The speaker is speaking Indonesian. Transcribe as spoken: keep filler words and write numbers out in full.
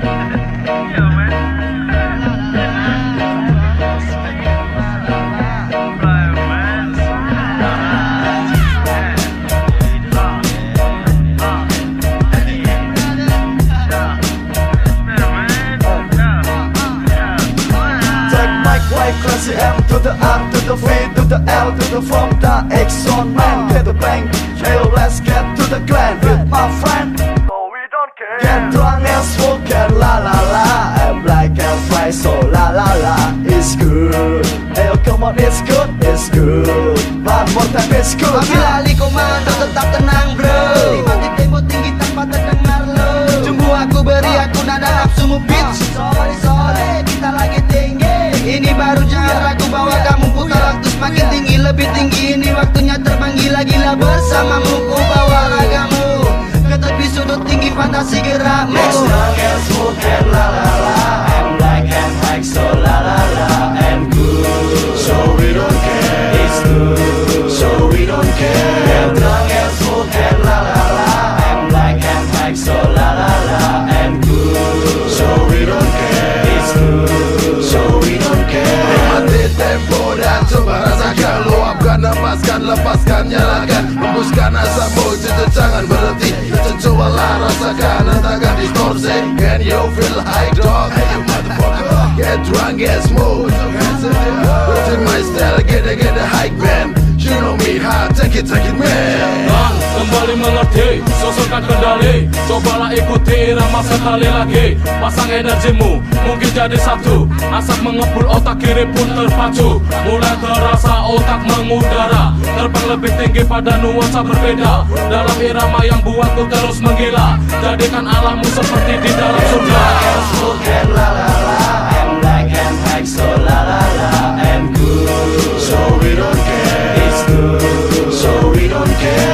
Classy M to the R to the V to the L to the from the Exxon man. Get the bank, hey, let's get to the clan with my friend. So we don't care. Get drunk and smoke and la la la. I'm black and white, so la la la. It's good, hey, come on, it's good, it's good. One more time, it's good. Ambil alih komando, tetap tenang bro. Nikmati tempo tinggi tanpa terdengar low. Jumbo aku beri aku nada nafsumu bitch. Sorry sorry, kita lagi tinggi. Ini baru jangan ragu bahwa kamu putar waktu semakin tinggi. Lebih tinggi ini waktunya terbang gila-gila bersamamu. Ku bawa ragamu ke tepi sudut tinggi fantasi gerakmu. Next long and smoke and la la la. I'm black and white, so la la la. And good, so we don't care. It's good, so we don't care. Get drunk and smoke and la la la. I'm black and white, so la la la. And good, so we don't care. It's good, so we don't care. Nikmati tempo dan coba rasakan. Luapkan, lepaskan, lepaskan, nyalakan. Hembuskan asapmu, itu jangan berhenti. Cobalah rasakan, hentakan distorsi. Can you feel high dog? Hey you motherfucker. Get drunk, get smooth. With my style, get a, get a hike man. You know me hard, take it, take it man. Dan kembali mengerti, susulkan kendali. Cobalah ikuti irama sekali lagi. Pasang energimu, mungkin jadi satu. Asap mengepul otak kiri pun terpacu. Mulai terasa otak mengudara. Terbang lebih tinggi pada nuansa berbeda. Dalam irama yang buatku terus menggila. Jadikan alammu seperti di dalam surga. And la la la. I'm black and white, so la la la. And good, so we don't care. It's good, so we don't care.